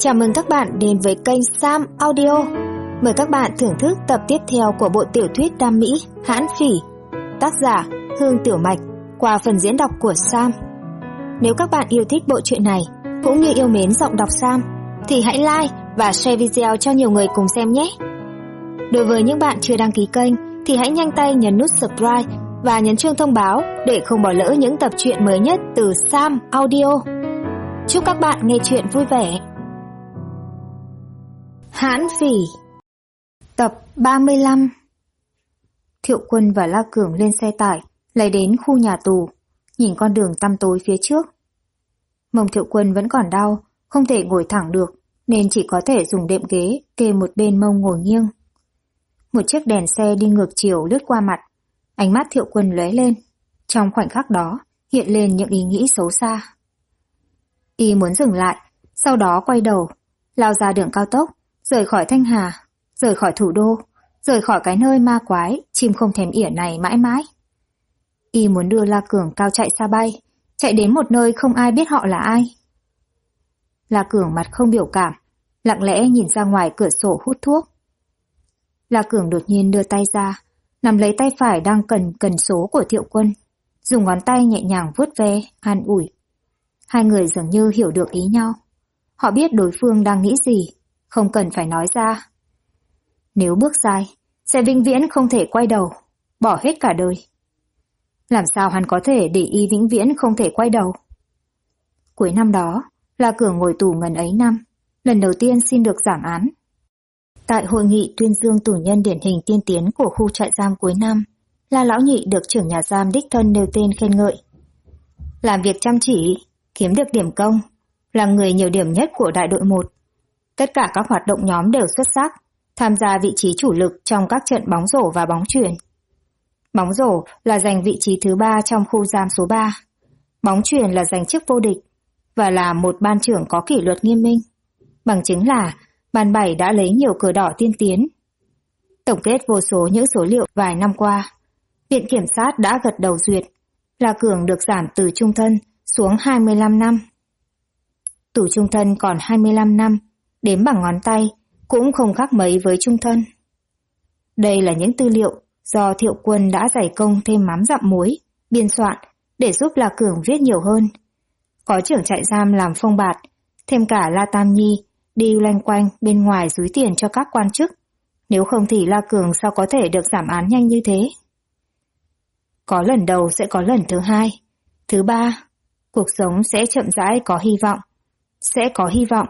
Chào mừng các bạn đến với kênh Sam Audio. Mời các bạn thưởng thức tập tiếp theo của bộ tiểu thuyết Đam Mỹ Hãn Phỉ, tác giả Hương Tiểu Mạch, qua phần diễn đọc của Sam. Nếu các bạn yêu thích bộ truyện này cũng như yêu mến giọng đọc Sam thì hãy like và share video cho nhiều người cùng xem nhé. Đối với những bạn chưa đăng ký kênh thì hãy nhanh tay nhấn nút subscribe và nhấn chuông thông báo để không bỏ lỡ những tập truyện mới nhất từ Sam Audio. Chúc các bạn nghe truyện vui vẻ. Hãn Phỉ, tập 35. Thiệu Quân và La Cường lên xe tải, lấy đến khu nhà tù, nhìn con đường tăm tối phía trước. Mông Thiệu Quân vẫn còn đau, không thể ngồi thẳng được, nên chỉ có thể dùng đệm ghế kê một bên mông ngồi nghiêng. Một chiếc đèn xe đi ngược chiều lướt qua mặt, ánh mắt Thiệu Quân lóe lên. Trong khoảnh khắc đó, hiện lên những ý nghĩ xấu xa. Y muốn dừng lại, sau đó quay đầu, lao ra đường cao tốc, rời khỏi Thanh Hà, rời khỏi thủ đô, rời khỏi cái nơi ma quái, chim không thèm ỉa này mãi mãi. Y muốn đưa La Cường cao chạy xa bay, chạy đến một nơi không ai biết họ là ai. La Cường mặt không biểu cảm, lặng lẽ nhìn ra ngoài cửa sổ hút thuốc. La Cường đột nhiên đưa tay ra, nắm lấy tay phải đang cần số của Thiệu Quân, dùng ngón tay nhẹ nhàng vuốt ve, an ủi. Hai người dường như hiểu được ý nhau. Họ biết đối phương đang nghĩ gì, không cần phải nói ra. Nếu bước sai, sẽ vĩnh viễn không thể quay đầu, bỏ hết cả đời. Làm sao hắn có thể để Y vĩnh viễn không thể quay đầu? Cuối năm đó, La Cường ngồi tù ngần ấy năm, lần đầu tiên xin được giảm án. Tại hội nghị tuyên dương tù nhân điển hình tiên tiến của khu trại giam cuối năm, La Lão Nhị được trưởng nhà giam đích thân nêu tên khen ngợi. Làm việc chăm chỉ, kiếm được điểm công, là người nhiều điểm nhất của đại đội 1. Tất cả các hoạt động nhóm đều xuất sắc, tham gia vị trí chủ lực trong các trận bóng rổ và bóng chuyền. Bóng rổ là giành vị trí thứ 3 trong khu giam số 3. Bóng chuyền là giành chức vô địch, và là một ban trưởng có kỷ luật nghiêm minh. Bằng chứng là ban 7 đã lấy nhiều cờ đỏ tiên tiến. Tổng kết vô số những số liệu vài năm qua, Viện Kiểm sát đã gật đầu duyệt, La Cường được giảm từ chung thân xuống 25 năm. Tù chung thân còn 25 năm, đếm bằng ngón tay, cũng không khác mấy với chung thân. Đây là những tư liệu do Thiệu Quân đã dày công thêm mắm dặm muối, biên soạn để giúp La Cường viết nhiều hơn. Có trưởng trại giam làm phông bạt, thêm cả La Tam Nhi đi loanh quanh bên ngoài dúi tiền cho các quan chức. Nếu không thì La Cường sao có thể được giảm án nhanh như thế? Có lần đầu sẽ có lần thứ 2, thứ 3. Cuộc sống sẽ chậm rãi có hy vọng. Sẽ có hy vọng.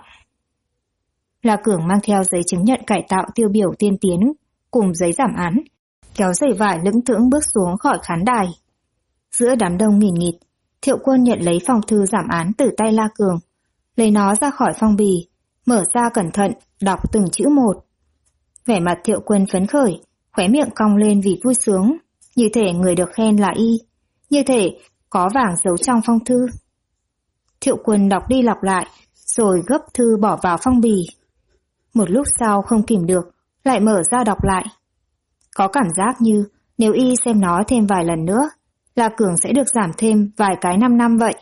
La Cường mang theo giấy chứng nhận cải tạo tiêu biểu tiên tiến cùng giấy giảm án, kéo giày vải lững thững bước xuống khỏi khán đài. Giữa đám đông nghìn nghịt, Thiệu Quân nhận lấy phong thư giảm án từ tay La Cường, lấy nó ra khỏi phong bì, mở ra cẩn thận, đọc từng chữ một. Vẻ mặt Thiệu Quân phấn khởi, khóe miệng cong lên vì vui sướng, như thể người được khen là Y, như thể có vàng giấu trong phong thư. Thiệu Quân đọc đi đọc lại, rồi gấp thư bỏ vào phong bì. Một lúc sau không kìm được, lại mở ra đọc lại. Có cảm giác như nếu Y xem nó thêm vài lần nữa, La Cường sẽ được giảm thêm vài cái 5 năm vậy.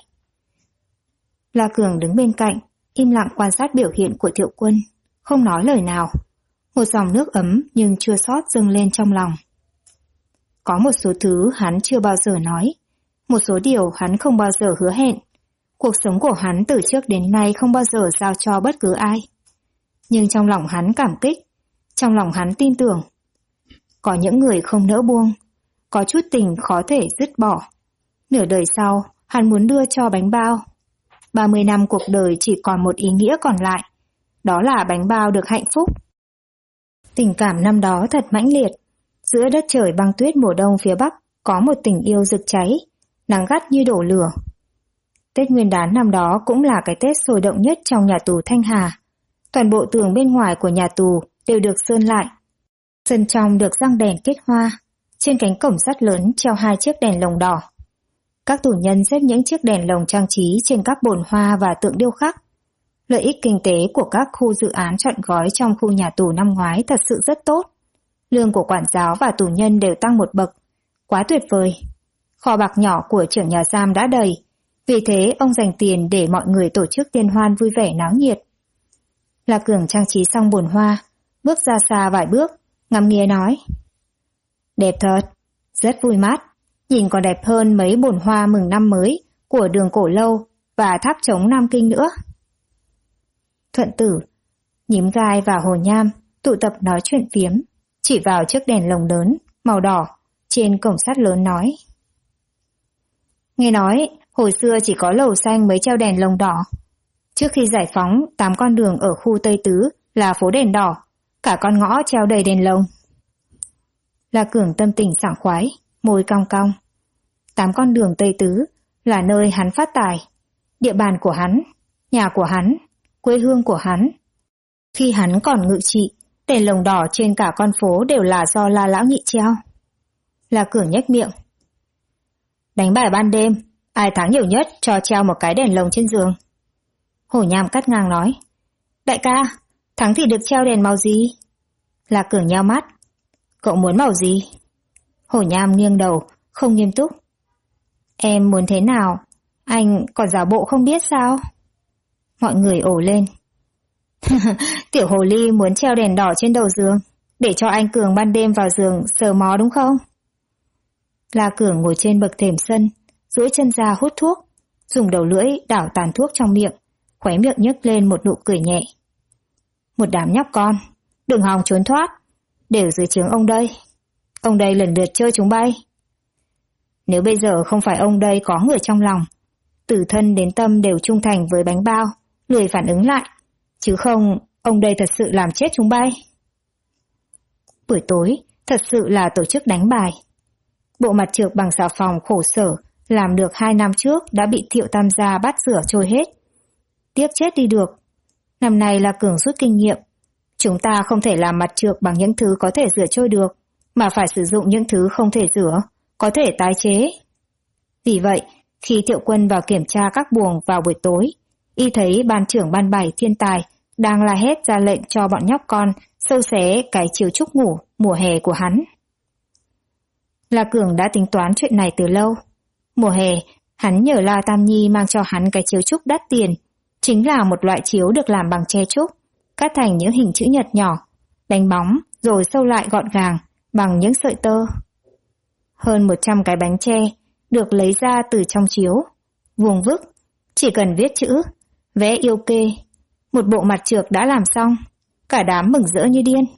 La Cường đứng bên cạnh, im lặng quan sát biểu hiện của Thiệu Quân, không nói lời nào. Một dòng nước ấm nhưng chua xót dâng lên trong lòng. Có một số thứ hắn chưa bao giờ nói, một số điều hắn không bao giờ hứa hẹn. Cuộc sống của hắn từ trước đến nay không bao giờ giao cho bất cứ ai. Nhưng trong lòng hắn cảm kích, trong lòng hắn tin tưởng. Có những người không nỡ buông, có chút tình khó thể dứt bỏ. Nửa đời sau, hắn muốn đưa cho bánh bao. 30 năm cuộc đời chỉ còn một ý nghĩa còn lại, đó là bánh bao được hạnh phúc. Tình cảm năm đó thật mãnh liệt. Giữa đất trời băng tuyết mùa đông phía Bắc có một tình yêu rực cháy, nắng gắt như đổ lửa. Tết Nguyên đán năm đó cũng là cái Tết sôi động nhất trong nhà tù Thanh Hà. Toàn bộ tường bên ngoài của nhà tù đều được sơn lại. Sân trong được răng đèn kết hoa. Trên cánh cổng sắt lớn treo 2 chiếc đèn lồng đỏ. Các tù nhân xếp những chiếc đèn lồng trang trí trên các bồn hoa và tượng điêu khắc. Lợi ích kinh tế của các khu dự án trọn gói trong khu nhà tù năm ngoái thật sự rất tốt. Lương của quản giáo và tù nhân đều tăng một bậc. Quá tuyệt vời. Kho bạc nhỏ của trưởng nhà giam đã đầy. Vì thế ông dành tiền để mọi người tổ chức liên hoan vui vẻ náo nhiệt. La Cường trang trí xong bồn hoa, bước ra xa vài bước, ngắm nghía nói. Đẹp thật, rất vui mắt, nhìn còn đẹp hơn mấy bồn hoa mừng năm mới của Đường Cổ Lâu và tháp trống Nam Kinh nữa. Thuận Tử, Nhím Gai và Hồ Nham tụ tập nói chuyện phiếm, chỉ vào chiếc đèn lồng lớn, màu đỏ, trên cổng sắt lớn nói. Nghe nói, hồi xưa chỉ có Lầu Xanh mới treo đèn lồng đỏ. Trước khi giải phóng, 8 con đường ở khu Tây Tứ là phố đèn đỏ, cả con ngõ treo đầy đèn lồng. La Cường tâm tình sảng khoái, môi cong cong. 8 con đường Tây Tứ là nơi hắn phát tài, địa bàn của hắn, nhà của hắn, quê hương của hắn. Khi hắn còn ngự trị, đèn lồng đỏ trên cả con phố đều là do La Lão Nhị treo. La Cường nhếch miệng. Đánh bài ban đêm, ai thắng nhiều nhất cho treo một cái đèn lồng trên giường. Hổ Nham cắt ngang nói. Đại ca, thắng thì được treo đèn màu gì? La Cường nheo mắt. Cậu muốn màu gì? Hổ Nham nghiêng đầu, không nghiêm túc. Em muốn thế nào? Anh còn giả bộ không biết sao? Mọi người ồ lên. Tiểu hồ ly muốn treo đèn đỏ trên đầu giường, để cho anh Cường ban đêm vào giường sờ mó đúng không? La Cường ngồi trên bậc thềm sân, duỗi chân ra hút thuốc, dùng đầu lưỡi đảo tàn thuốc trong miệng, khóe miệng nhếch lên một nụ cười nhẹ. Một đám nhóc con, đừng hòng trốn thoát, đều dưới trướng ông đây. Ông đây lần lượt chơi chúng bay. Nếu bây giờ không phải ông đây có người trong lòng, từ thân đến tâm đều trung thành với bánh bao, lười phản ứng lại, chứ không, ông đây thật sự làm chết chúng bay. Buổi tối, thật sự là tổ chức đánh bài. Bộ mặt trược bằng xà phòng khổ sở, làm được 2 năm trước đã bị Thiệu Tam gia bắt rửa trôi hết. Tiếc chết đi được. Năm nay là Cường rút kinh nghiệm. Chúng ta không thể làm mặt trược bằng những thứ có thể rửa trôi được, mà phải sử dụng những thứ không thể rửa, có thể tái chế. Vì vậy, khi Thiệu Quân vào kiểm tra các buồng vào buổi tối, y thấy ban trưởng ban 7 thiên tài đang la hét ra lệnh cho bọn nhóc con sâu xé cái chiếu trúc ngủ mùa hè của hắn. La Cường đã tính toán chuyện này từ lâu. Mùa hè, hắn nhờ La Tam Nhi mang cho hắn cái chiếu trúc đắt tiền, chính là một loại chiếu được làm bằng tre trúc, cắt thành những hình chữ nhật nhỏ, đánh bóng rồi sâu lại gọn gàng bằng những sợi tơ. Hơn 100 cái bánh tre được lấy ra từ trong chiếu, vuông vức, chỉ cần viết chữ, vẽ yêu kê, một bộ mặt trược đã làm xong, cả đám mừng rỡ như điên.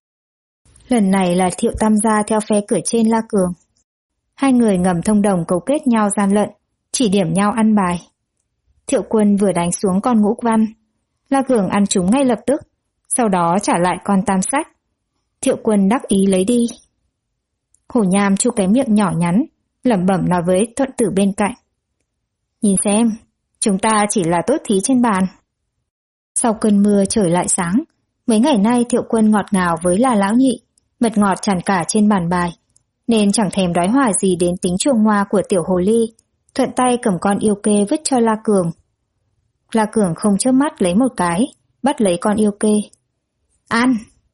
Lần này là Thiệu Tam gia theo phe cửa trên La Cường. Hai người ngầm thông đồng cấu kết nhau gian lận, chỉ điểm nhau ăn bài. Thiệu Quân vừa đánh xuống con ngũ văn, La Cường ăn chúng ngay lập tức, sau đó trả lại con tam sách. Thiệu Quân đắc ý lấy đi. Hổ Nham chu cái miệng nhỏ nhắn, lẩm bẩm nói với Thuận Tử bên cạnh. Nhìn xem, chúng ta chỉ là tốt thí trên bàn. Sau cơn mưa trời lại sáng, mấy ngày nay Thiệu Quân ngọt ngào với La Lão Nhị, mật ngọt tràn cả trên bàn bài, nên chẳng thèm đoái hoài gì đến tính chuông hoa của tiểu hồ ly, thuận tay cầm con yêu kê vứt cho La Cường. La Cường không chớp mắt lấy một cái, bắt lấy con yêu kê. Ăn!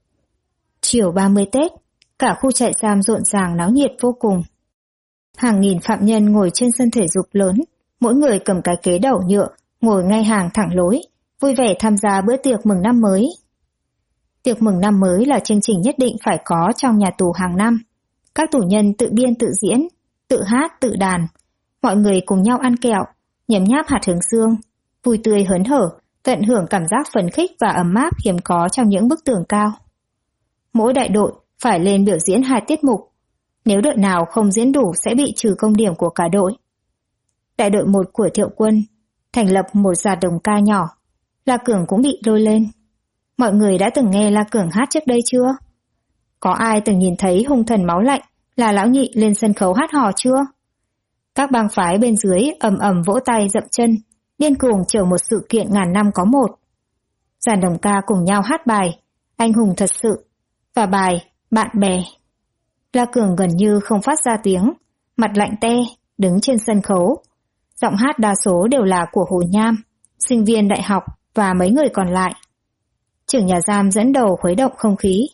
Chiều 30 Tết, cả khu trại giam rộn ràng náo nhiệt vô cùng. Hàng nghìn phạm nhân ngồi trên sân thể dục lớn, mỗi người cầm cái kế đầu nhựa, ngồi ngay hàng thẳng lối, vui vẻ tham gia bữa tiệc mừng năm mới. Tiệc mừng năm mới là chương trình nhất định phải có trong nhà tù hàng năm. Các tù nhân tự biên tự diễn, tự hát tự đàn. Mọi người cùng nhau ăn kẹo, nhấm nháp hạt hướng dương, vui tươi hớn hở, tận hưởng cảm giác phấn khích và ấm áp hiếm có trong những bức tường cao. Mỗi đại đội phải lên biểu diễn 2 tiết mục. Nếu đội nào không diễn đủ sẽ bị trừ công điểm của cả đội. Đại đội 1 của Thiệu Quân thành lập một dàn đồng ca nhỏ. La Cường cũng bị lôi lên. Mọi người đã từng nghe La Cường hát trước đây chưa? Có ai từng nhìn thấy hung thần máu lạnh là Lão Nhị lên sân khấu hát hò chưa? Các bang phái bên dưới ầm ầm vỗ tay dậm chân, điên cuồng chờ một sự kiện ngàn năm có một. Dàn đồng ca cùng nhau hát bài Anh hùng thật sự và bài Bạn bè. La Cường gần như không phát ra tiếng, mặt lạnh te, đứng trên sân khấu. Giọng hát đa số đều là của Hồ Nham, sinh viên đại học và mấy người còn lại. Trưởng nhà giam dẫn đầu khuấy động không khí.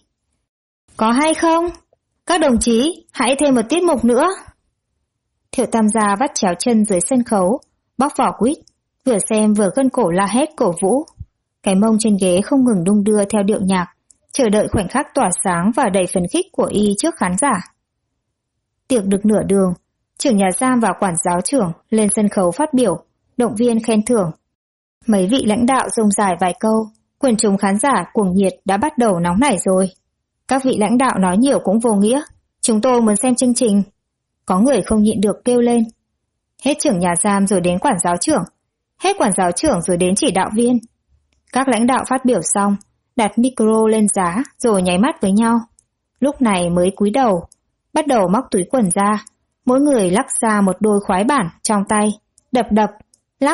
Có hay không? Các đồng chí, hãy thêm một tiết mục nữa. Thiệu Tam gia vắt chéo chân dưới sân khấu, bóc vỏ quýt, vừa xem vừa gân cổ la hét cổ vũ. Cái mông trên ghế không ngừng đung đưa theo điệu nhạc, chờ đợi khoảnh khắc tỏa sáng và đầy phấn khích của y trước khán giả. Tiệc được nửa đường, trưởng nhà giam và quản giáo trưởng lên sân khấu phát biểu, động viên khen thưởng. Mấy vị lãnh đạo rông dài vài câu, quần chúng khán giả cuồng nhiệt đã bắt đầu nóng nảy rồi. Các vị lãnh đạo nói nhiều cũng vô nghĩa, chúng tôi muốn xem chương trình. Có người không nhịn được kêu lên. Hết trưởng nhà giam rồi đến quản giáo trưởng, hết quản giáo trưởng rồi đến chỉ đạo viên. Các lãnh đạo phát biểu xong, đặt micro lên giá rồi nháy mắt với nhau. Lúc này mới cúi đầu, bắt đầu móc túi quần ra, mỗi người lắc ra một đôi khoái bản trong tay, đập đập, lắc.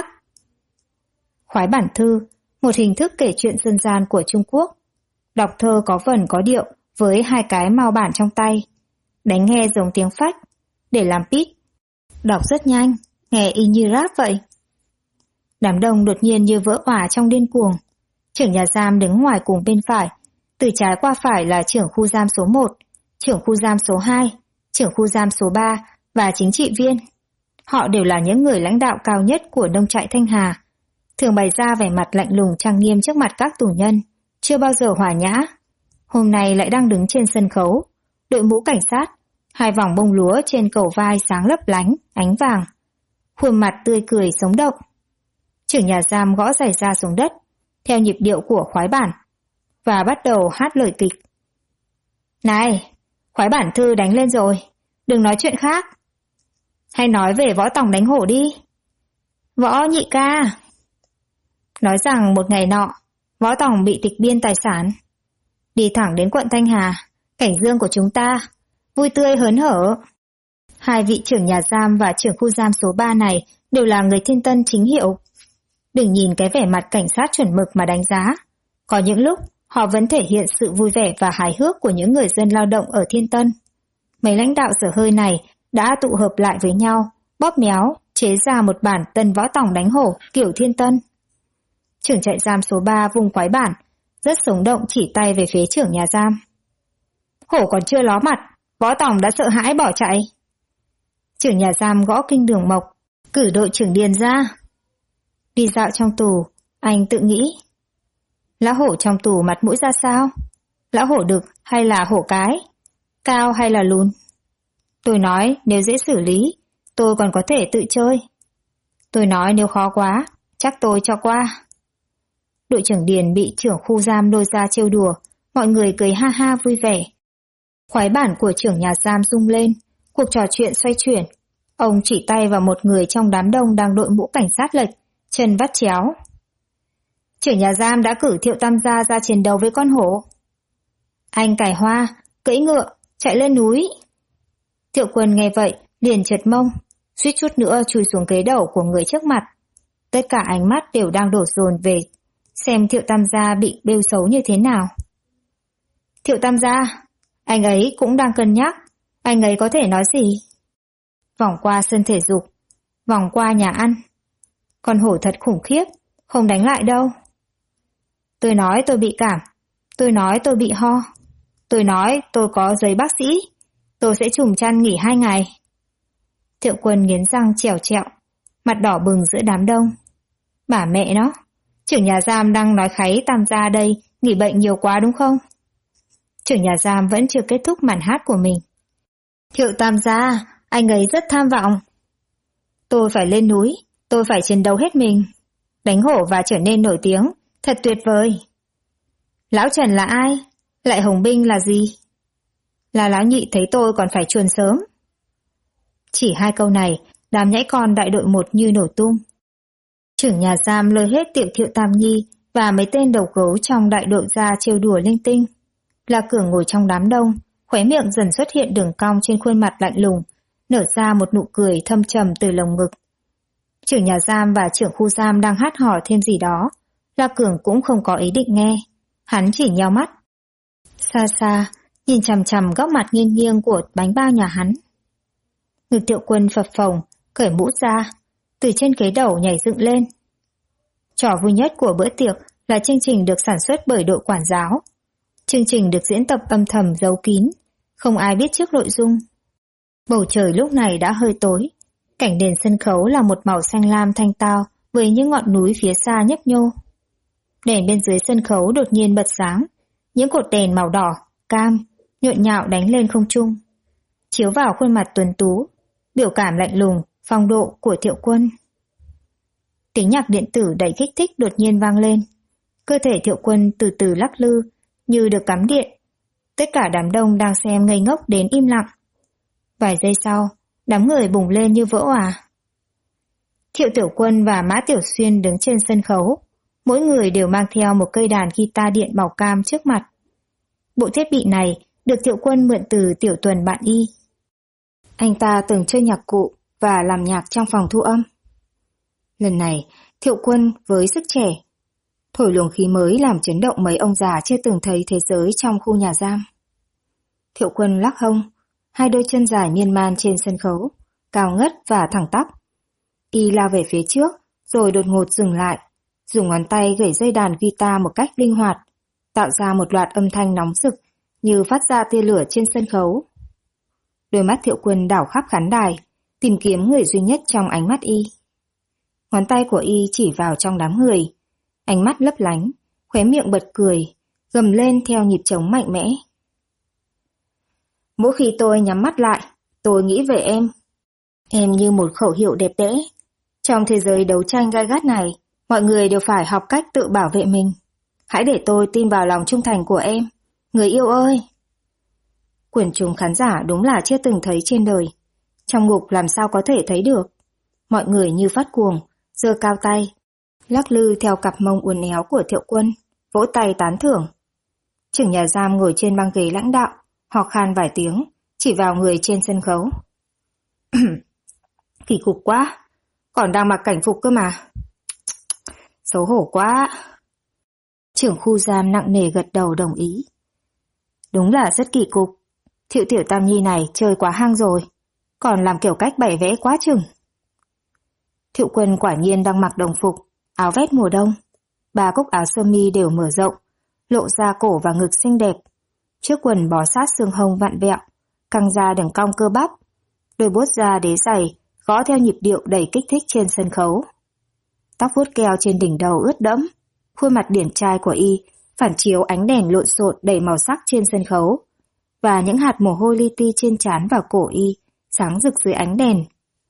Khoái bản thư, một hình thức kể chuyện dân gian của Trung Quốc. Đọc thơ có vần có điệu với hai cái mao bản trong tay. Đánh nghe giống tiếng phách, để làm beat. Đọc rất nhanh, nghe y như rap vậy. Đám đông đột nhiên như vỡ òa trong điên cuồng. Trưởng nhà giam đứng ngoài cùng bên phải, từ trái qua phải là trưởng khu giam số 1, trưởng khu giam số 2, trưởng khu giam số 3 và chính trị viên. Họ đều là những người lãnh đạo cao nhất của nông trại Thanh Hà, thường bày ra vẻ mặt lạnh lùng trang nghiêm trước mặt các tù nhân, chưa bao giờ hòa nhã. Hôm nay lại đang đứng trên sân khấu, đội mũ cảnh sát, hai vòng bông lúa trên cầu vai sáng lấp lánh, ánh vàng. Khuôn mặt tươi cười sống động. Trưởng nhà giam gõ giày ra xuống đất, theo nhịp điệu của khoái bản, và bắt đầu hát lời kịch. Này, khoái bản thư đánh lên rồi, đừng nói chuyện khác. Hay nói về Võ Tòng đánh hổ đi. Võ nhị ca. Nói rằng một ngày nọ, Võ Tòng bị tịch biên tài sản. Đi thẳng đến quận Thanh Hà, cảnh dương của chúng ta, vui tươi hớn hở. Hai vị trưởng nhà giam và trưởng khu giam số 3 này đều là người Thiên Tân chính hiệu. Đừng nhìn cái vẻ mặt cảnh sát chuẩn mực mà đánh giá. Có những lúc, họ vẫn thể hiện sự vui vẻ và hài hước của những người dân lao động ở Thiên Tân. Mấy lãnh đạo dở hơi này đã tụ hợp lại với nhau, bóp méo, chế ra một bản Tân Võ Tòng đánh hổ kiểu Thiên Tân. Trưởng trại giam số 3 vùng khoái bản, rất sống động chỉ tay về phía trưởng nhà giam. Hổ còn chưa ló mặt, Võ Tòng đã sợ hãi bỏ chạy. Trưởng nhà giam gõ kinh đường mộc, cử đội trưởng điền ra. Đi dạo trong tù, anh tự nghĩ. Lão hổ trong tù mặt mũi ra sao? Lão hổ đực hay là hổ cái? Cao hay là lùn? Tôi nói nếu dễ xử lý, tôi còn có thể tự chơi. Tôi nói nếu khó quá, chắc tôi cho qua. Đội trưởng Điền bị trưởng khu giam lôi ra trêu đùa, mọi người cười ha ha vui vẻ. Khoái bản của trưởng nhà giam rung lên, cuộc trò chuyện xoay chuyển. Ông chỉ tay vào một người trong đám đông đang đội mũ cảnh sát lệch, chân vắt chéo. Trưởng nhà giam đã cử Thiệu Tam Gia ra chiến đấu với con hổ. Anh cải hoa, cưỡi ngựa, chạy lên núi. Thiệu Quân nghe vậy, liền trượt mông, suýt chút nữa chui xuống ghế đầu của người trước mặt. Tất cả ánh mắt đều đang đổ dồn về xem Thiệu Tam Gia bị bêu xấu như thế nào. Thiệu Tam Gia, anh ấy cũng đang cân nhắc, anh ấy có thể nói gì? Vòng qua sân thể dục, vòng qua nhà ăn. Con hổ thật khủng khiếp, không đánh lại đâu. Tôi nói tôi bị cảm, tôi nói tôi bị ho, tôi nói tôi có giấy bác sĩ, tôi sẽ trùm chăn nghỉ 2 ngày. Thiệu Quân nghiến răng trèo trẹo, mặt đỏ bừng giữa đám đông. Bà mẹ nó, trưởng nhà giam đang nói kháy Tam Gia đây, nghỉ bệnh nhiều quá đúng không? Trưởng nhà giam vẫn chưa kết thúc màn hát của mình. Thiệu Tam Gia, anh ấy rất tham vọng. Tôi phải lên núi, tôi phải chiến đấu hết mình, đánh hổ và trở nên nổi tiếng, thật tuyệt vời. Lão Trần là ai? Lại Hồng Binh là gì? Là lão nhị thấy tôi còn phải chuồn sớm. Chỉ 2 câu này, đám nhãi con đại đội 1 như nổ tung. Trưởng nhà giam lôi hết tiểu Thiệu Tam Nhi và mấy tên đầu gấu trong đại đội ra trêu đùa linh tinh. La Cường ngồi trong đám đông, khóe miệng dần xuất hiện đường cong trên khuôn mặt lạnh lùng, nở ra một nụ cười thâm trầm từ lồng ngực. Trưởng nhà giam và trưởng khu giam đang hát hò thêm gì đó. La Cường cũng không có ý định nghe, hắn chỉ nheo mắt. Xa xa, nhìn chằm chằm góc mặt nghiêng nghiêng của bánh bao nhà hắn. Ngực Thiệu Quân phập phồng, cởi mũ ra, từ trên ghế đầu nhảy dựng lên. Trò vui nhất của bữa tiệc là chương trình được sản xuất bởi đội quản giáo. Chương trình được diễn tập âm thầm giấu kín, không ai biết trước nội dung. Bầu trời lúc này đã hơi tối, cảnh nền sân khấu là một màu xanh lam thanh tao với những ngọn núi phía xa nhấp nhô. Đèn bên dưới sân khấu đột nhiên bật sáng, những cột đèn màu đỏ, cam, nhộn nhạo đánh lên không trung, chiếu vào khuôn mặt tuấn tú, biểu cảm lạnh lùng, phong độ của Thiệu Quân. Tiếng nhạc điện tử đầy kích thích đột nhiên vang lên, cơ thể Thiệu Quân từ từ lắc lư như được cắm điện. Tất cả đám đông đang xem ngây ngốc đến im lặng. Vài giây sau, đám người bùng lên như vỡ òa. Thiệu Tiểu Quân và Mã Tiểu Xuyên đứng trên sân khấu, mỗi người đều mang theo một cây đàn guitar điện màu cam trước mặt. Bộ thiết bị này được Thiệu Quân mượn từ Tiểu Tuần bạn y. Anh ta từng chơi nhạc cụ và làm nhạc trong phòng thu âm. Lần này, Thiệu Quân với sức trẻ, thổi luồng khí mới làm chấn động mấy ông già chưa từng thấy thế giới trong khu nhà giam. Thiệu Quân lắc hông, hai đôi chân dài miên man trên sân khấu, cao ngất và thẳng tắp. Y lao về phía trước, rồi đột ngột dừng lại, dùng ngón tay gẩy dây đàn guitar một cách linh hoạt, tạo ra một loạt âm thanh nóng rực như phát ra tia lửa trên sân khấu. Đôi mắt Thiệu Quân đảo khắp khán đài, tìm kiếm người duy nhất trong ánh mắt Y. Ngón tay của Y chỉ vào trong đám người, ánh mắt lấp lánh, khóe miệng bật cười, gầm lên theo nhịp trống mạnh mẽ. Mỗi khi tôi nhắm mắt lại, tôi nghĩ về em. Em như một khẩu hiệu đẹp đẽ. Trong thế giới đấu tranh gai gắt này, mọi người đều phải học cách tự bảo vệ mình. Hãy để tôi tin vào lòng trung thành của em, người yêu ơi. Quần chúng khán giả đúng là chưa từng thấy trên đời. Trong ngục làm sao có thể thấy được. Mọi người như phát cuồng, giơ cao tay, lắc lư theo cặp mông uốn éo của Thiệu Quân, vỗ tay tán thưởng. Trưởng nhà giam ngồi trên băng ghế lãnh đạo, ho khan vài tiếng, chỉ vào người trên sân khấu. Kỳ cục quá, còn đang mặc cảnh phục cơ mà. Xấu hổ quá. Trưởng khu giam nặng nề gật đầu đồng ý. Đúng là rất kỳ cục. Thiệu Tiểu Tam Nhi này chơi quá hang rồi, còn làm kiểu cách bày vẽ quá chừng. Thiệu Quân quả nhiên đang mặc đồng phục, áo vest mùa đông. 3 cúc áo sơ mi đều mở rộng, lộ ra cổ và ngực xinh đẹp. Chiếc quần bó sát xương hông vặn vẹo, căng ra đường cong cơ bắp. Đôi bốt da đế dày, gõ theo nhịp điệu đầy kích thích trên sân khấu. Tóc vuốt keo trên đỉnh đầu ướt đẫm, khuôn mặt điển trai của Y phản chiếu ánh đèn lộn xộn đầy màu sắc trên sân khấu, và những hạt mồ hôi li ti trên trán và cổ Y sáng rực dưới ánh đèn.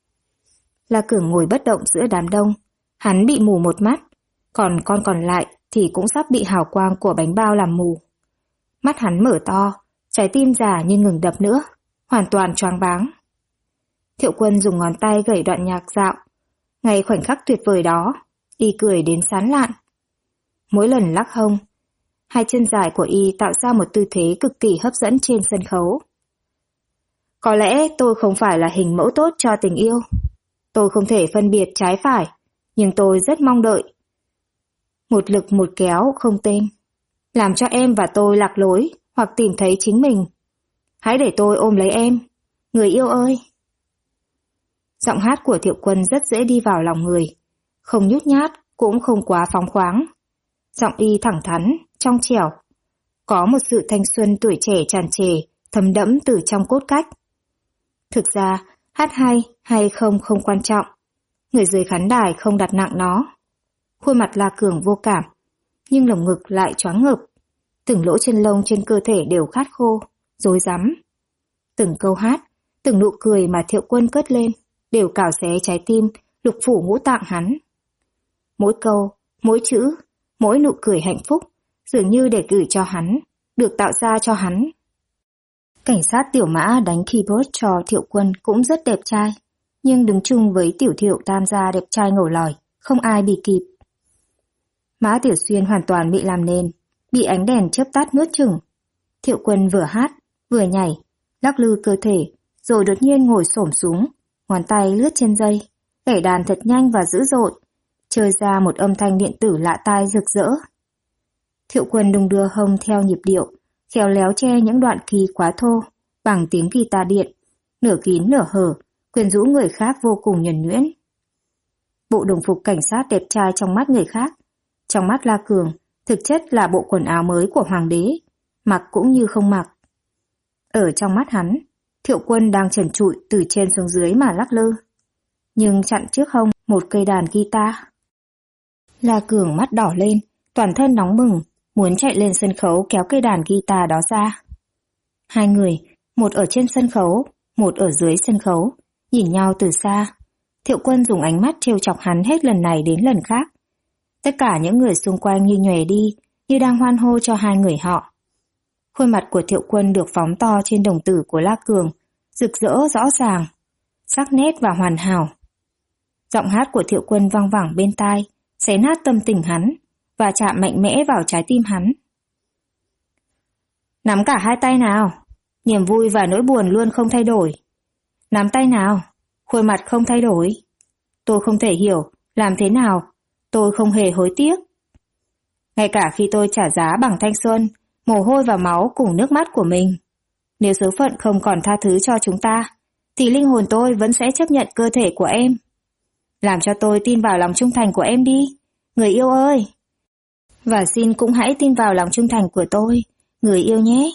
La Cường ngồi bất động giữa đám đông, hắn bị mù một mắt, còn con còn lại thì cũng sắp bị hào quang của bánh bao làm mù. Mắt hắn mở to, trái tim già như ngừng đập nữa, hoàn toàn choáng váng. Thiệu Quân dùng ngón tay gảy đoạn nhạc dạo. Ngay khoảnh khắc tuyệt vời đó, Y cười đến sán lạn. Mỗi lần lắc hông, hai chân dài của Y tạo ra một tư thế cực kỳ hấp dẫn trên sân khấu. Có lẽ tôi không phải là hình mẫu tốt cho tình yêu. Tôi không thể phân biệt trái phải, nhưng tôi rất mong đợi. Một lực một kéo không tên, làm cho em và tôi lạc lối hoặc tìm thấy chính mình. Hãy để tôi ôm lấy em, người yêu ơi. Giọng hát của Thiệu Quân rất dễ đi vào lòng người, không nhút nhát cũng không quá phóng khoáng. Giọng Y thẳng thắn, trong trẻo, có một sự thanh xuân tuổi trẻ tràn trề, thấm đẫm từ trong cốt cách. Thực ra, hát hay không không quan trọng, người dưới khán đài không đặt nặng nó. Khuôn mặt La Cường vô cảm, nhưng lồng ngực lại choáng ngợp, từng lỗ chân lông trên cơ thể đều khát khô, rối rắm. Từng câu hát, từng nụ cười mà Thiệu Quân cất lên đều cào xé trái tim, lục phủ ngũ tạng hắn. Mỗi câu, mỗi chữ, mỗi nụ cười hạnh phúc dường như để gửi cho hắn, được tạo ra cho hắn. Cảnh sát Tiểu Mã đánh keyboard cho Thiệu Quân cũng rất đẹp trai, nhưng đứng chung với Tiểu Thiệu Tam gia đẹp trai ngổ lòi, không ai bị kịp. Mã Tiểu Xuyên hoàn toàn bị làm nền, bị ánh đèn chớp tắt nuốt chửng. Thiệu Quân vừa hát, vừa nhảy, lắc lư cơ thể, rồi đột nhiên ngồi xổm xuống, ngón tay lướt trên dây, gảy đàn thật nhanh và dữ dội, chơi ra một âm thanh điện tử lạ tai rực rỡ. Thiệu Quân đung đưa hông theo nhịp điệu, khéo léo che những đoạn kỳ quá thô, bằng tiếng guitar điện, nửa kín nửa hở, quyến rũ người khác vô cùng nhuần nhuyễn. Bộ đồng phục cảnh sát đẹp trai trong mắt người khác, trong mắt La Cường, thực chất là bộ quần áo mới của hoàng đế, mặc cũng như không mặc. Ở trong mắt hắn, Thiệu Quân đang trần trụi từ trên xuống dưới mà lắc lư, nhưng chặn trước hông một cây đàn guitar. La Cường mắt đỏ lên, toàn thân nóng bừng, muốn chạy lên sân khấu kéo cây đàn guitar đó ra. Hai người, một ở trên sân khấu, một ở dưới sân khấu, nhìn nhau từ xa. Thiệu Quân dùng ánh mắt trêu chọc hắn hết lần này đến lần khác. Tất cả những người xung quanh như nhòe đi, như đang hoan hô cho hai người họ. Khuôn mặt của Thiệu Quân được phóng to trên đồng tử của La Cường, rực rỡ rõ ràng, sắc nét và hoàn hảo. Giọng hát của Thiệu Quân vang vẳng bên tai, xé nát tâm tình hắn và chạm mạnh mẽ vào trái tim hắn. Nắm cả hai tay nào, niềm vui và nỗi buồn luôn không thay đổi. Nắm tay nào, khuôn mặt không thay đổi. Tôi không thể hiểu làm thế nào, tôi không hề hối tiếc. Ngay cả khi tôi trả giá bằng thanh xuân, mồ hôi và máu cùng nước mắt của mình. Nếu số phận không còn tha thứ cho chúng ta, thì linh hồn tôi vẫn sẽ chấp nhận cơ thể của em. Làm cho tôi tin vào lòng trung thành của em đi, người yêu ơi. Và xin cũng hãy tin vào lòng trung thành của tôi, người yêu nhé.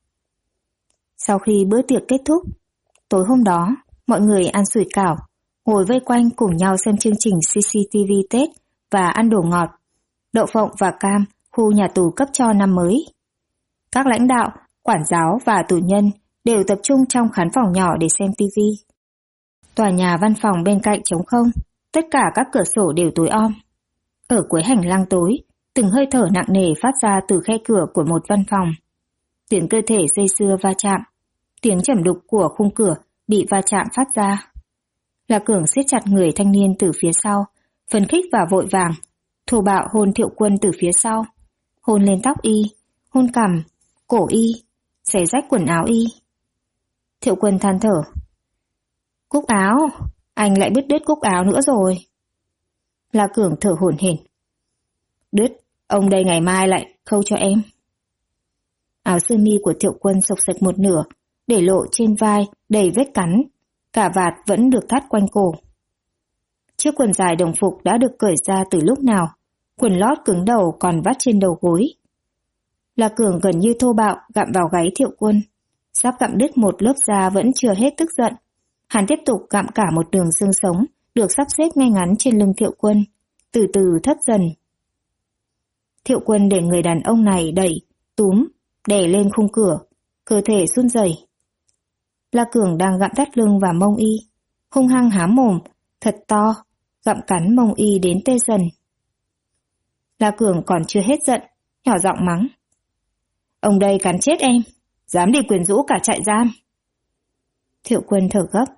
Sau khi bữa tiệc kết thúc, tối hôm đó, mọi người ăn sủi cảo, ngồi vây quanh cùng nhau xem chương trình CCTV Tết và ăn đồ ngọt, đậu phộng và cam khu nhà tù cấp cho năm mới. Các lãnh đạo, quản giáo và tù nhân đều tập trung trong khán phòng nhỏ để xem TV. Tòa nhà văn phòng bên cạnh trống không, tất cả các cửa sổ đều tối om. Ở cuối hành lang tối, từng hơi thở nặng nề phát ra từ khe cửa của một văn phòng. Tiếng cơ thể dây dưa va chạm, tiếng trầm đục của khung cửa bị va chạm phát ra. La Cường siết chặt người thanh niên từ phía sau, phấn khích và vội vàng, thô bạo hôn Thiệu Quân từ phía sau, hôn lên tóc y, hôn cằm, cổ y, xé rách quần áo y. Thiệu Quân than thở. Cúc áo, anh lại bứt đứt cúc áo nữa rồi. La Cường thở hổn hển. Đứt, ông đây ngày mai lại khâu cho em. Áo sơ mi của Thiệu Quân xộc xệch một nửa, để lộ trên vai đầy vết cắn, cả vạt vẫn được thắt quanh cổ. Chiếc quần dài đồng phục đã được cởi ra từ lúc nào, quần lót cứng đầu còn vắt trên đầu gối. La Cường gần như thô bạo gặm vào gáy Thiệu Quân, sắp gặm đứt một lớp da vẫn chưa hết tức giận. Hắn tiếp tục gặm cả một đường xương sống được sắp xếp ngay ngắn trên lưng Thiệu Quân, từ từ thấp dần. Thiệu Quân để người đàn ông này đẩy, túm, đè lên khung cửa, cơ thể run rẩy. La Cường đang gặm thắt lưng và mông y, hung hăng há mồm, thật to, gặm cắn mông y đến tê dần. La Cường còn chưa hết giận, nhỏ giọng mắng. Ông đây cắn chết em, dám đi quyến rũ cả trại giam. Thiệu Quân thở gấp.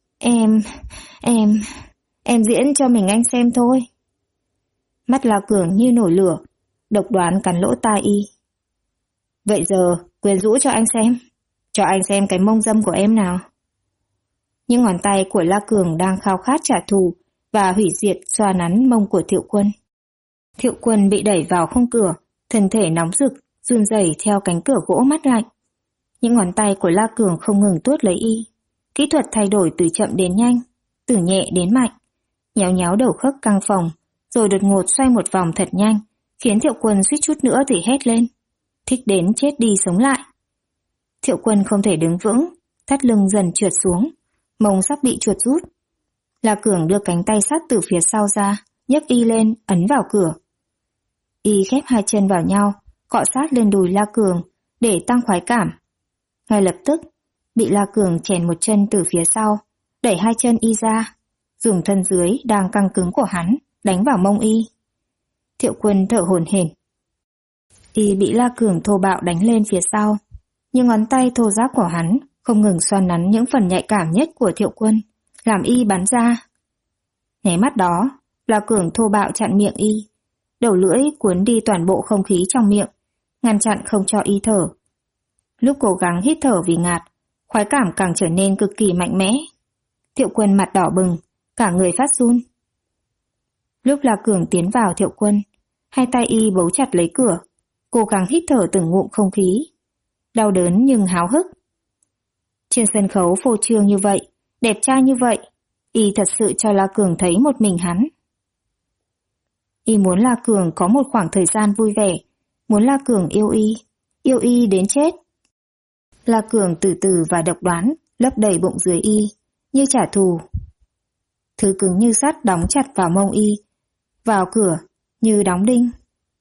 Em diễn cho mình anh xem thôi. Mắt La Cường như nổi lửa, độc đoán cắn lỗ tai y. Vậy giờ, quyến rũ cho anh xem cái mông dâm của em nào. Những ngón tay của La Cường đang khao khát trả thù và hủy diệt xoa nắn mông của Thiệu Quân. Thiệu Quân bị đẩy vào khung cửa, thân thể nóng rực, run rẩy theo cánh cửa gỗ mát lạnh. Những ngón tay của La Cường không ngừng tuốt lấy y. Kỹ thuật thay đổi từ chậm đến nhanh, từ nhẹ đến mạnh. Nhéo nhéo đầu khớp căng phồng, rồi đột ngột xoay một vòng thật nhanh, khiến Thiệu Quân suýt chút nữa thì hét lên. Thích đến chết đi sống lại. Thiệu Quân không thể đứng vững, thắt lưng dần trượt xuống, mông sắp bị chuột rút. La Cường đưa cánh tay sát từ phía sau ra, nhấc y lên, ấn vào cửa. Y khép hai chân vào nhau, cọ sát lên đùi La Cường để tăng khoái cảm. Ngay lập tức, bị La Cường chèn một chân từ phía sau, đẩy hai chân y ra, dùng thân dưới đang căng cứng của hắn đánh vào mông y. Thiệu Quân thở hổn hển. Y bị La Cường thô bạo đánh lên phía sau, nhưng ngón tay thô ráp của hắn không ngừng xoăn nắn những phần nhạy cảm nhất của Thiệu Quân, làm y bắn ra. Nháy mắt đó, La Cường thô bạo chặn miệng y, đầu lưỡi cuốn đi toàn bộ không khí trong miệng, ngăn chặn không cho y thở. Lúc cố gắng hít thở vì ngạt, khoái cảm càng trở nên cực kỳ mạnh mẽ. Thiệu Quân mặt đỏ bừng, cả người phát run. Lúc La Cường tiến vào Thiệu Quân, hai tay y bấu chặt lấy cửa, cố gắng hít thở từng ngụm không khí. Đau đớn nhưng háo hức. Trên sân khấu phô trương như vậy, đẹp trai như vậy, y thật sự cho La Cường thấy một mình hắn. Y muốn La Cường có một khoảng thời gian vui vẻ, muốn La Cường yêu y đến chết. La Cường từ từ và độc đoán lấp đầy bụng dưới y, như trả thù. Thứ cứng như sắt đóng chặt vào mông y, vào cửa như đóng đinh.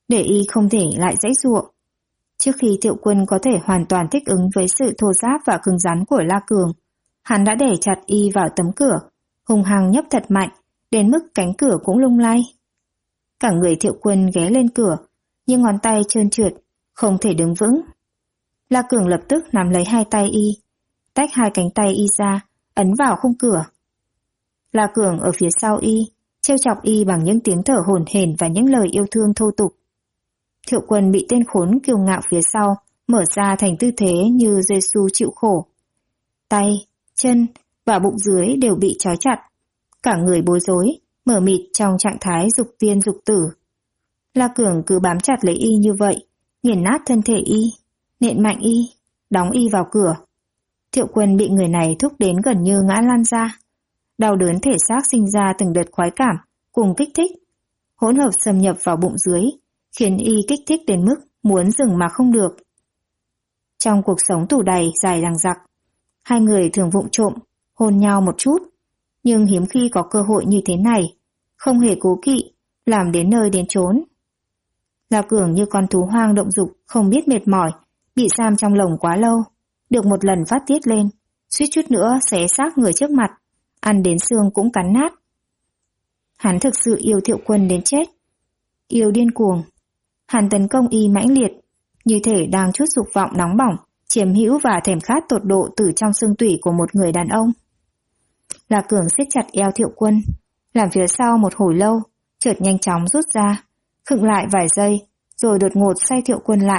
để y không thể lại giãy giụa. Trước khi Thiệu Quân có thể hoàn toàn thích ứng với sự thô ráp và cứng rắn của La Cường, hắn đã đẩy chặt y vào tấm cửa, hung hăng nhấp thật mạnh, đến mức cánh cửa cũng lung lay. Cả người Thiệu Quân ghé lên cửa, nhưng ngón tay trơn trượt, không thể đứng vững. La Cường lập tức nắm lấy hai tay y, tách hai cánh tay y ra, ấn vào khung cửa. La Cường ở phía sau y, trêu chọc y bằng những tiếng thở hổn hển và những lời yêu thương thô tục. Thiệu Quân bị tên khốn kiêu ngạo phía sau mở ra thành tư thế như Giêsu chịu khổ. Tay, chân và bụng dưới đều bị trói chặt, cả người bối rối, mở mịt trong trạng thái dục tiên dục tử. La Cường cứ bám chặt lấy y như vậy, nghiền nát thân thể y, nện mạnh y, đóng y vào cửa. Thiệu Quân bị người này thúc đến gần như ngã lăn ra. Đau đớn thể xác sinh ra từng đợt khoái cảm cùng kích thích, hỗn hợp xâm nhập vào bụng dưới, khiến y kích thích đến mức muốn dừng mà không được. Trong cuộc sống tù đầy dài dằng dặc, hai người thường vụng trộm hôn nhau một chút, nhưng hiếm khi có cơ hội như thế này, không hề cố kỵ, làm đến nơi đến chốn. La Cường như con thú hoang động dục, không biết mệt mỏi, bị giam trong lồng quá lâu, được một lần phát tiết lên, suýt chút nữa xé xác người trước mặt, ăn đến xương cũng cắn nát. Hắn thực sự yêu Thiệu Quân đến chết, yêu điên cuồng. Hắn tấn công y mãnh liệt, như thể đang trút dục vọng nóng bỏng, chiếm hữu và thèm khát tột độ từ trong xương tủy của một người đàn ông. La Cường siết chặt eo Thiệu Quân, làm phía sau một hồi lâu, chợt nhanh chóng rút ra, khựng lại vài giây, rồi đột ngột xoay Thiệu Quân lại.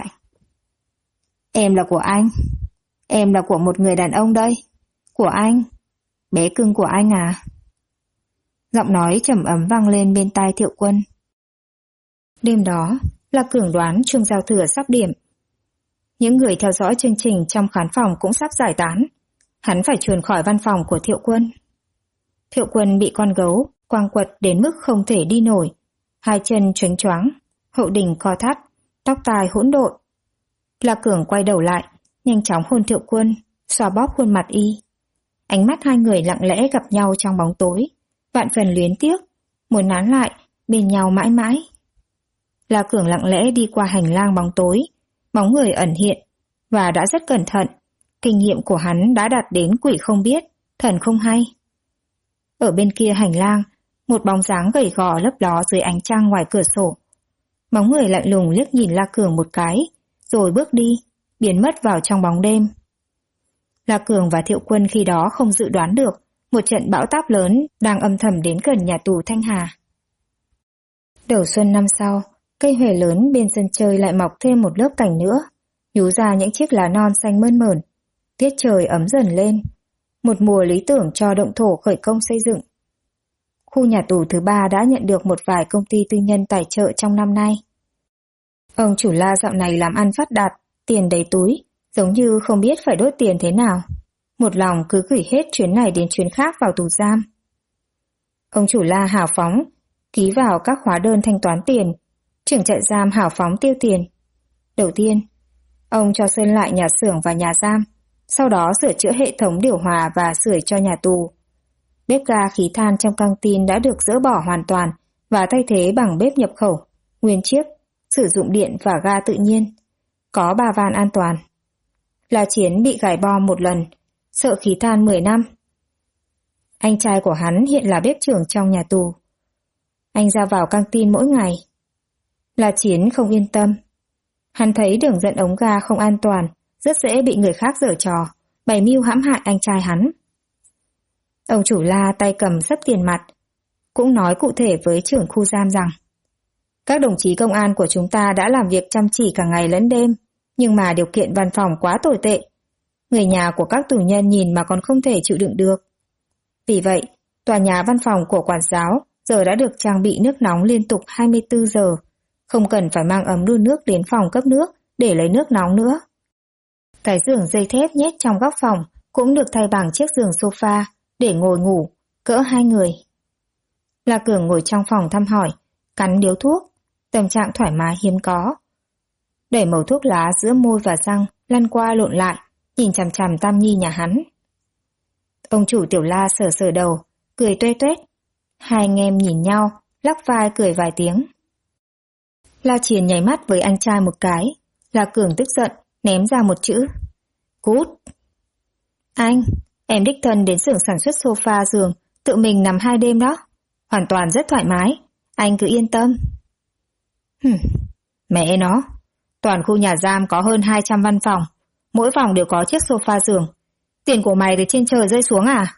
Em là của anh. Em là của một người đàn ông đây. Của anh. Bé cưng của anh à? Giọng nói trầm ấm vang lên bên tai Thiệu Quân. Đêm đó, La Cường đoán chuông giao thừa sắp điểm. Những người theo dõi chương trình trong khán phòng cũng sắp giải tán. Hắn phải chuồn khỏi văn phòng của Thiệu Quân. Thiệu Quân bị con gấu quăng quật đến mức không thể đi nổi. Hai chân choáng choáng, hậu đỉnh co thắt, tóc tai hỗn độn. La Cường quay đầu lại, nhanh chóng hôn Thiệu Quân, xoa bóp khuôn mặt y. Ánh mắt hai người lặng lẽ gặp nhau trong bóng tối, vạn phần luyến tiếc, muốn nán lại, bên nhau mãi mãi. La Cường lặng lẽ đi qua hành lang bóng tối, bóng người ẩn hiện, và đã rất cẩn thận. Kinh nghiệm của hắn đã đạt đến quỷ không biết, thần không hay. Ở bên kia hành lang, một bóng dáng gầy gò lấp ló dưới ánh trăng ngoài cửa sổ. Bóng người lạnh lùng liếc nhìn La Cường một cái, rồi bước đi, biến mất vào trong bóng đêm. La Cường và Thiệu Quân khi đó không dự đoán được một trận bão táp lớn đang âm thầm đến gần nhà tù Thanh Hà. Đầu xuân năm sau, cây huệ lớn bên sân chơi lại mọc thêm một lớp cành nữa, nhú ra những chiếc lá non xanh mơn mởn. Tiết trời ấm dần lên, một mùa lý tưởng cho động thổ khởi công xây dựng. Khu nhà tù thứ 3 đã nhận được một vài công ty tư nhân tài trợ trong năm nay. Ông chủ La dạo này làm ăn phát đạt, tiền đầy túi, giống như không biết phải đốt tiền thế nào. Một lòng cứ gửi hết chuyến này đến chuyến khác vào tù giam. Ông chủ La hào phóng, ký vào các hóa đơn thanh toán tiền, trưởng trại giam hào phóng tiêu tiền. Đầu tiên, ông cho sơn lại nhà xưởng và nhà giam, sau đó sửa chữa hệ thống điều hòa và sưởi cho nhà tù. Bếp ga khí than trong căng tin đã được dỡ bỏ hoàn toàn và thay thế bằng bếp nhập khẩu, nguyên chiếc, sử dụng điện và ga tự nhiên. Có 3 van an toàn. La Chiến bị gài bom một lần, sợ khí than 10 năm. Anh trai của hắn hiện là bếp trưởng trong nhà tù. Anh ra vào căng tin mỗi ngày. La Chiến không yên tâm. Hắn thấy đường dẫn ống ga không an toàn, rất dễ bị người khác giở trò, bày mưu hãm hại anh trai hắn. Ông chủ La tay cầm sấp tiền mặt, cũng nói cụ thể với trưởng khu giam rằng các đồng chí công an của chúng ta đã làm việc chăm chỉ cả ngày lẫn đêm, nhưng mà điều kiện văn phòng quá tồi tệ. Người nhà của các tù nhân nhìn mà còn không thể chịu đựng được. Vì vậy, tòa nhà văn phòng của quản giáo giờ đã được trang bị nước nóng liên tục 24 giờ, không cần phải mang ấm đun nước đến phòng cấp nước để lấy nước nóng nữa. Cái giường dây thép nhét trong góc phòng cũng được thay bằng chiếc giường sofa để ngồi ngủ, cỡ 2 người. La Cường ngồi trong phòng thăm hỏi, cắn điếu thuốc, tâm trạng thoải mái hiếm có. Đẩy mẩu thuốc lá giữa môi và răng, lăn qua lộn lại, nhìn chằm chằm Tam Nhi nhà hắn. Ông chủ Tiểu La sờ sờ đầu, cười tuét tuét. Hai anh em nhìn nhau, lắc vai cười vài tiếng. La Chiến nháy mắt với anh trai một cái. La Cường tức giận, ném ra một chữ. Cút! Anh, em đích thân đến xưởng sản xuất sofa giường, tự mình nằm 2 đêm đó. Hoàn toàn rất thoải mái, anh cứ yên tâm. Mẹ nó, toàn khu nhà giam có hơn 200 văn phòng, mỗi phòng đều có chiếc sofa giường. Tiền của mày từ trên trời rơi xuống à?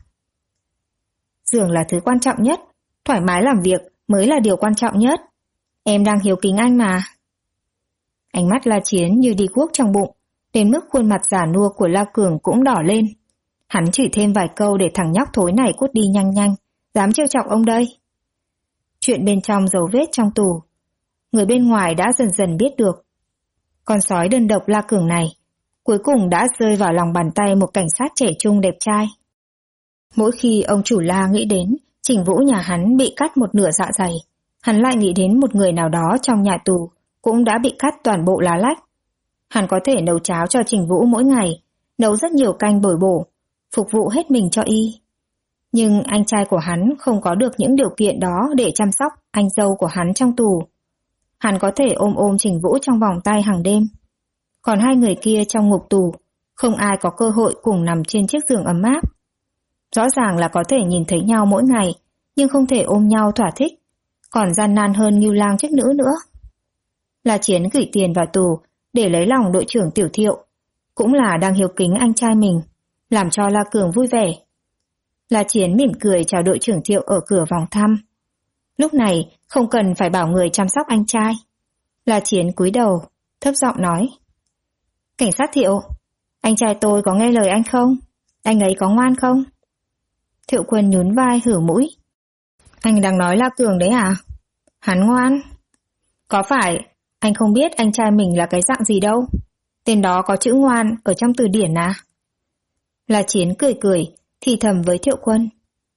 Giường là thứ quan trọng nhất, thoải mái làm việc mới là điều quan trọng nhất. Em đang hiếu kính anh mà. Ánh mắt La Chiến như đi guốc trong bụng, đến mức khuôn mặt già nua của La Cường cũng đỏ lên. Hắn chửi thêm vài câu để thằng nhóc thối này cút đi nhanh nhanh, dám trêu chọc ông đây. Chuyện bên trong dấu vết trong tù, người bên ngoài đã dần dần biết được. Con sói đơn độc La Cường này, cuối cùng đã rơi vào lòng bàn tay một cảnh sát trẻ trung đẹp trai. Mỗi khi ông chủ La nghĩ đến Trình Vũ nhà hắn bị cắt một nửa dạ dày, hắn lại nghĩ đến một người nào đó trong nhà tù cũng đã bị cắt toàn bộ lá lách. Hắn có thể nấu cháo cho Trình Vũ mỗi ngày, nấu rất nhiều canh bồi bổ, phục vụ hết mình cho y. Nhưng anh trai của hắn không có được những điều kiện đó để chăm sóc anh dâu của hắn trong tù. Hắn có thể ôm Trình Vũ trong vòng tay hàng đêm. Còn hai người kia trong ngục tù, không ai có cơ hội cùng nằm trên chiếc giường ấm áp. Rõ ràng là có thể nhìn thấy nhau mỗi ngày, nhưng không thể ôm nhau thỏa thích, còn gian nan hơn Ngưu Lang chức nữ nữa. La Chiến gửi tiền vào tù để lấy lòng đội trưởng Tiểu Thiệu, cũng là đang hiếu kính anh trai mình, làm cho La Cường vui vẻ. La Chiến mỉm cười chào đội trưởng Thiệu ở cửa vòng thăm. Lúc này không cần phải bảo người chăm sóc anh trai. La Chiến cúi đầu, thấp giọng nói. Cảnh sát Thiệu, anh trai tôi có nghe lời anh không? Anh ấy có ngoan không? Thiệu Quân nhún vai hử mũi. Anh đang nói La Cường đấy à? Hắn ngoan. Có phải anh không biết anh trai mình là cái dạng gì đâu? Tên đó có chữ ngoan ở trong từ điển à? La Chiến cười cười, thì thầm với Thiệu Quân.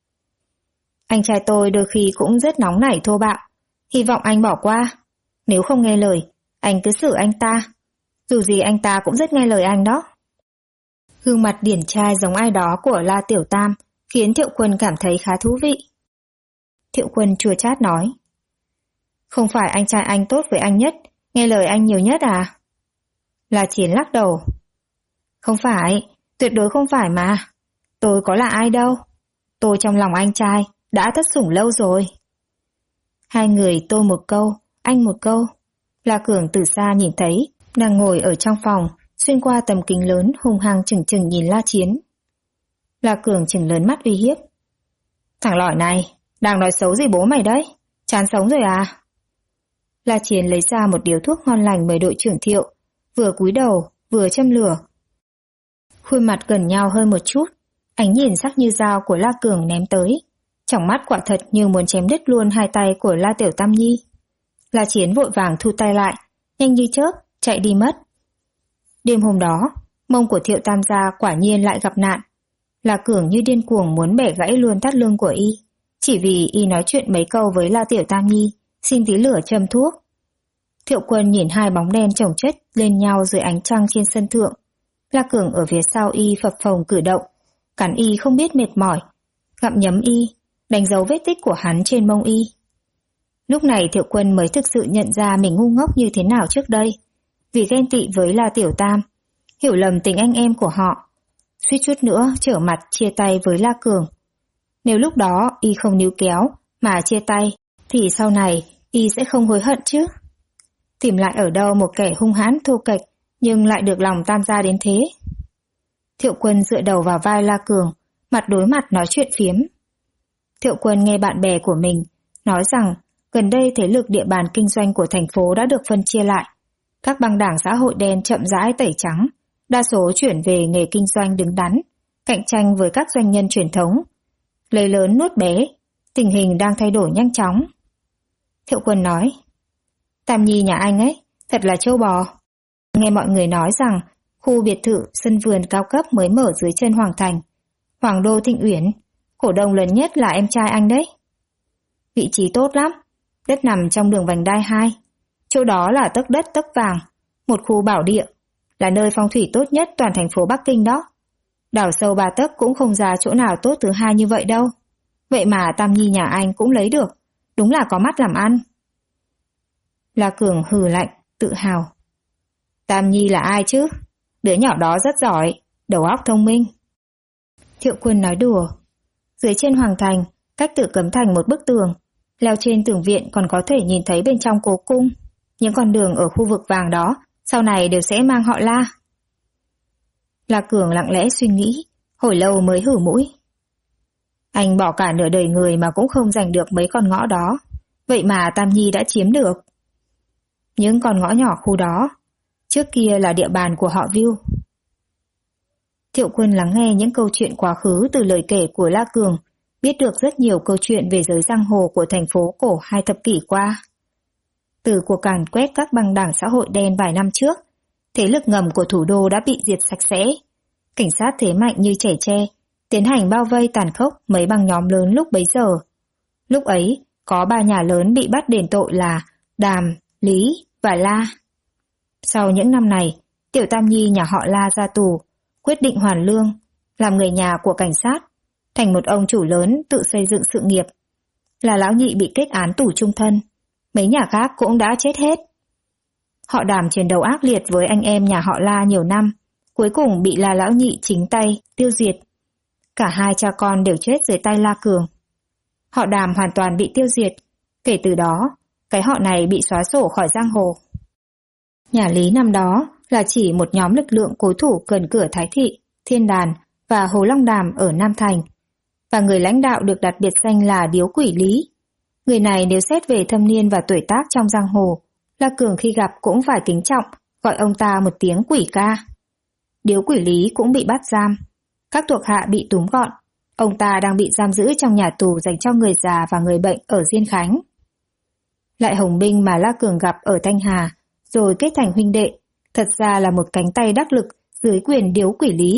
Anh trai tôi đôi khi cũng rất nóng nảy thô bạo, hy vọng anh bỏ qua. Nếu không nghe lời, anh cứ xử anh ta. Dù gì anh ta cũng rất nghe lời anh đó. Gương mặt điển trai giống ai đó của La Tiểu Tam khiến Thiệu Quân cảm thấy khá thú vị. Thiệu Quân chua chát nói. Không phải anh trai anh tốt với anh nhất, nghe lời anh nhiều nhất à? La Chiến lắc đầu. Không phải, tuyệt đối không phải mà. Tôi có là ai đâu. Tôi trong lòng anh trai đã thất sủng lâu rồi. Hai người tôi một câu, anh một câu. La Cường từ xa nhìn thấy, đang ngồi ở trong phòng, xuyên qua tầm kính lớn hung hăng chừng chừng nhìn La Chiến. La Cường chừng lớn mắt uy hiếp. Thằng lỏi này, đang nói xấu gì bố mày đấy? Chán sống rồi à? La Chiến lấy ra một điếu thuốc ngon lành mời đội trưởng Thiệu, vừa cúi đầu, vừa châm lửa. Khuôn mặt gần nhau hơn một chút, ánh nhìn sắc như dao của La Cường ném tới. Trong mắt quả thật như muốn chém đứt luôn hai tay của La Tiểu Tam Nhi. La Chiến vội vàng thu tay lại, nhanh như chớp, chạy đi mất. Đêm hôm đó, mông của Thiệu Tam gia quả nhiên lại gặp nạn. La Cường như điên cuồng muốn bẻ gãy luôn thắt lưng của y, chỉ vì y nói chuyện mấy câu với La Tiểu Tam Nhi, xin tí lửa châm thuốc. Thiệu Quân nhìn hai bóng đen chồng chất lên nhau dưới ánh trăng trên sân thượng. La Cường ở phía sau y phập phồng cử động, cắn y không biết mệt mỏi, gặm nhấm y, đánh dấu vết tích của hắn trên mông y. Lúc này Thiệu Quân mới thực sự nhận ra mình ngu ngốc như thế nào trước đây, vì ghen tị với La Tiểu Tam, hiểu lầm tình anh em của họ, suýt chút nữa trở mặt chia tay với La Cường. Nếu lúc đó y không níu kéo mà chia tay, thì sau này y sẽ không hối hận chứ. Tìm lại ở đâu một kẻ hung hãn thô kệch nhưng lại được lòng Tam gia đến thế. Thiệu Quân dựa đầu vào vai La Cường, mặt đối mặt nói chuyện phiếm. Thiệu Quân nghe bạn bè của mình nói rằng gần đây thế lực địa bàn kinh doanh của thành phố đã được phân chia lại. Các băng đảng xã hội đen chậm rãi tẩy trắng, đa số chuyển về nghề kinh doanh đứng đắn, cạnh tranh với các doanh nhân truyền thống. Lấy lớn nuốt bé, tình hình đang thay đổi nhanh chóng. Thiệu Quân nói, Tam Nhi nhà anh ấy, thật là trâu bò. Nghe mọi người nói rằng khu biệt thự sân vườn cao cấp mới mở dưới chân Hoàng Thành, Hoàng đô Thịnh Uyển, cổ đông lớn nhất là em trai anh đấy. Vị trí tốt lắm, đất nằm trong đường vành đai 2. Chỗ đó là tấc đất tấc vàng, một khu bảo địa, là nơi phong thủy tốt nhất toàn thành phố Bắc Kinh đó. Đào sâu 3 tấc cũng không ra chỗ nào tốt thứ hai như vậy đâu. Vậy mà Tam Nhi nhà anh cũng lấy được, đúng là có mắt làm ăn. La Cường hừ lạnh, tự hào. Tam Nhi là ai chứ? Đứa nhỏ đó rất giỏi, đầu óc thông minh. Thiệu Quân nói đùa. Dưới trên Hoàng Thành, cách Tử Cấm Thành một bức tường, leo trên tường viện còn có thể nhìn thấy bên trong cố cung. Những con đường ở khu vực vàng đó sau này đều sẽ mang họ La. La Cường lặng lẽ suy nghĩ, hồi lâu mới hử mũi. Anh bỏ cả nửa đời người mà cũng không giành được mấy con ngõ đó, vậy mà Tam Nhi đã chiếm được. Những con ngõ nhỏ khu đó, trước kia là địa bàn của họ Vưu. Thiệu Quân lắng nghe những câu chuyện quá khứ từ lời kể của La Cường, biết được rất nhiều câu chuyện về giới giang hồ của thành phố cổ 2 thập kỷ qua. Từ cuộc càn quét các băng đảng xã hội đen vài năm trước, thế lực ngầm của thủ đô đã bị diệt sạch sẽ. Cảnh sát thế mạnh như trẻ tre, tiến hành bao vây tàn khốc mấy băng nhóm lớn lúc bấy giờ. Lúc ấy, có 3 nhà lớn bị bắt đền tội là Đàm, Lý và La. Sau những năm này, Tiểu Tam Nhi nhà họ La ra tù, quyết định hoàn lương, làm người nhà của cảnh sát, thành một ông chủ lớn tự xây dựng sự nghiệp. Là Lão Nhị bị kết án tù chung thân, mấy nhà khác cũng đã chết hết. Họ Đàm chiến đấu ác liệt với anh em nhà họ La nhiều năm, cuối cùng bị La Lão Nhị chính tay tiêu diệt. Cả hai cha con đều chết dưới tay La Cường. Họ Đàm hoàn toàn bị tiêu diệt, kể từ đó, cái họ này bị xóa sổ khỏi giang hồ. Nhà Lý năm đó là chỉ một nhóm lực lượng cố thủ gần cửa Thái Thị, Thiên Đàn và Hồ Long Đàm ở Nam Thành, và người lãnh đạo được đặt biệt danh là Điếu Quỷ Lý. Người này nếu xét về thâm niên và tuổi tác trong giang hồ, La Cường khi gặp cũng phải kính trọng, gọi ông ta một tiếng quỷ ca. Điếu Quỷ Lý cũng bị bắt giam, các thuộc hạ bị túm gọn, ông ta đang bị giam giữ trong nhà tù dành cho người già và người bệnh ở Diên Khánh. Lại Hồng Binh mà La Cường gặp ở Thanh Hà, rồi kết thành huynh đệ, thật ra là một cánh tay đắc lực dưới quyền Điếu Quỷ Lý.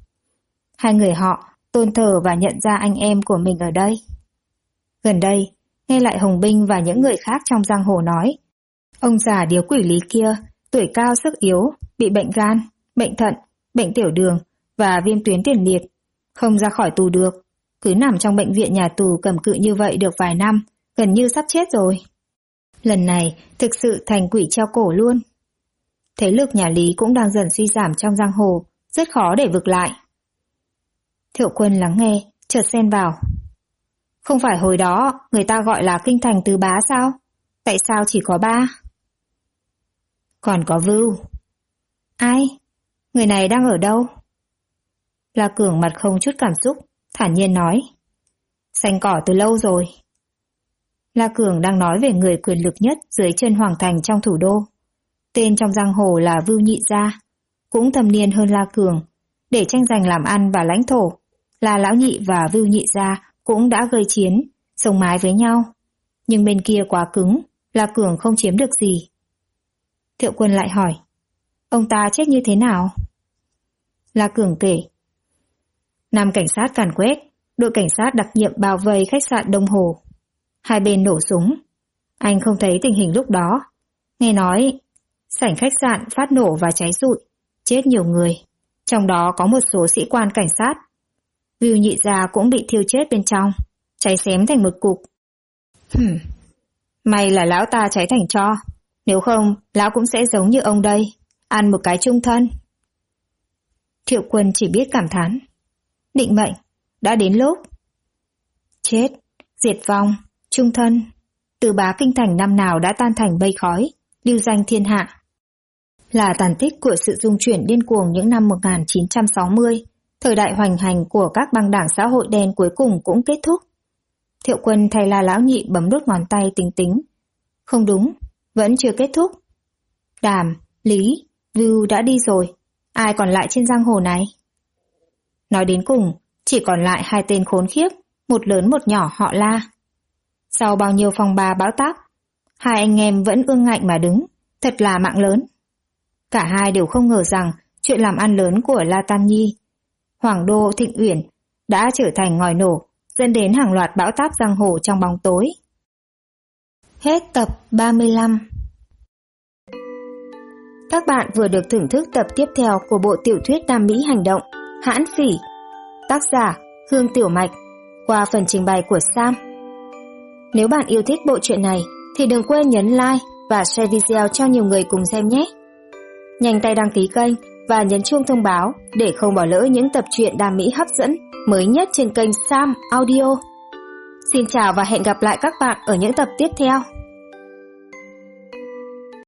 Hai người họ tôn thờ và nhận ra anh em của mình ở đây. Gần đây, nghe Lại Hồng Binh và những người khác trong giang hồ nói, ông già Điếu Quỷ Lý kia, tuổi cao sức yếu, bị bệnh gan, bệnh thận, bệnh tiểu đường và viêm tuyến tiền liệt, không ra khỏi tù được, cứ nằm trong bệnh viện nhà tù cầm cự như vậy được vài năm, gần như sắp chết rồi. Lần này thực sự thành quỷ treo cổ luôn. Thế lực nhà Lý cũng đang dần suy giảm trong giang hồ, rất khó để vực lại. Thiệu Quân lắng nghe, chợt xen vào. Không phải hồi đó người ta gọi là kinh thành tứ bá sao? Tại sao chỉ có 3? Còn có Vưu. Ai? Người này đang ở đâu? La Cường mặt không chút cảm xúc, thản nhiên nói. Xanh cỏ từ lâu rồi. La Cường đang nói về người quyền lực nhất dưới chân Hoàng Thành trong thủ đô. Tên trong giang hồ là Vưu Nhị Gia, cũng thâm niên hơn La Cường. Để tranh giành làm ăn và lãnh thổ, La Lão Nhị và Vưu Nhị Gia cũng đã gây chiến, sống mái với nhau. Nhưng bên kia quá cứng, La Cường không chiếm được gì. Thiệu Quân lại hỏi, ông ta chết như thế nào? La Cường kể, năm cảnh sát càn quét, đội cảnh sát đặc nhiệm bao vây khách sạn Đông Hồ. Hai bên nổ súng. Anh không thấy tình hình lúc đó. Nghe nói, sảnh khách sạn phát nổ và cháy rụi, chết nhiều người. Trong đó có một số sĩ quan cảnh sát. Vưu Nhị Gia cũng bị thiêu chết bên trong, cháy xém thành một cục. May là lão ta cháy thành tro. Nếu không, lão cũng sẽ giống như ông đây, ăn một cái chung thân. Thiệu Quân chỉ biết cảm thán. Định mệnh, đã đến lúc. Chết, diệt vong, chung thân. Tứ bá kinh thành năm nào đã tan thành mây khói, lưu danh thiên hạ. Là tàn tích của sự dung chuyển điên cuồng những năm 1960, thời đại hoành hành của các băng đảng xã hội đen cuối cùng cũng kết thúc. Thiệu Quân thay La Lão Nhị bấm đốt ngón tay tính tính. Không đúng, vẫn chưa kết thúc. Đàm, Lý, Vưu đã đi rồi, ai còn lại trên giang hồ này? Nói đến cùng, chỉ còn lại hai tên khốn khiếp, một lớn một nhỏ họ La. Sau bao nhiêu phong ba bão táp, hai anh em vẫn ương ngạnh mà đứng, thật là mạng lớn. Cả hai đều không ngờ rằng chuyện làm ăn lớn của La Tam Nhi, Hoàng đô Thịnh Uyển, đã trở thành ngòi nổ, dẫn đến hàng loạt bão táp giang hồ trong bóng tối. Hết tập 35. Các bạn vừa được thưởng thức tập tiếp theo của bộ tiểu thuyết Nam Mỹ hành động Hãn Phỉ, tác giả Hương Tiểu Mạch, qua phần trình bày của Sam. Nếu bạn yêu thích bộ truyện này thì đừng quên nhấn like, và share video cho nhiều người cùng xem nhé. Nhanh tay đăng ký kênh và nhấn chuông thông báo để không bỏ lỡ những tập truyện đam mỹ hấp dẫn mới nhất trên kênh Sam Audio. Xin chào và hẹn gặp lại các bạn ở những tập tiếp theo.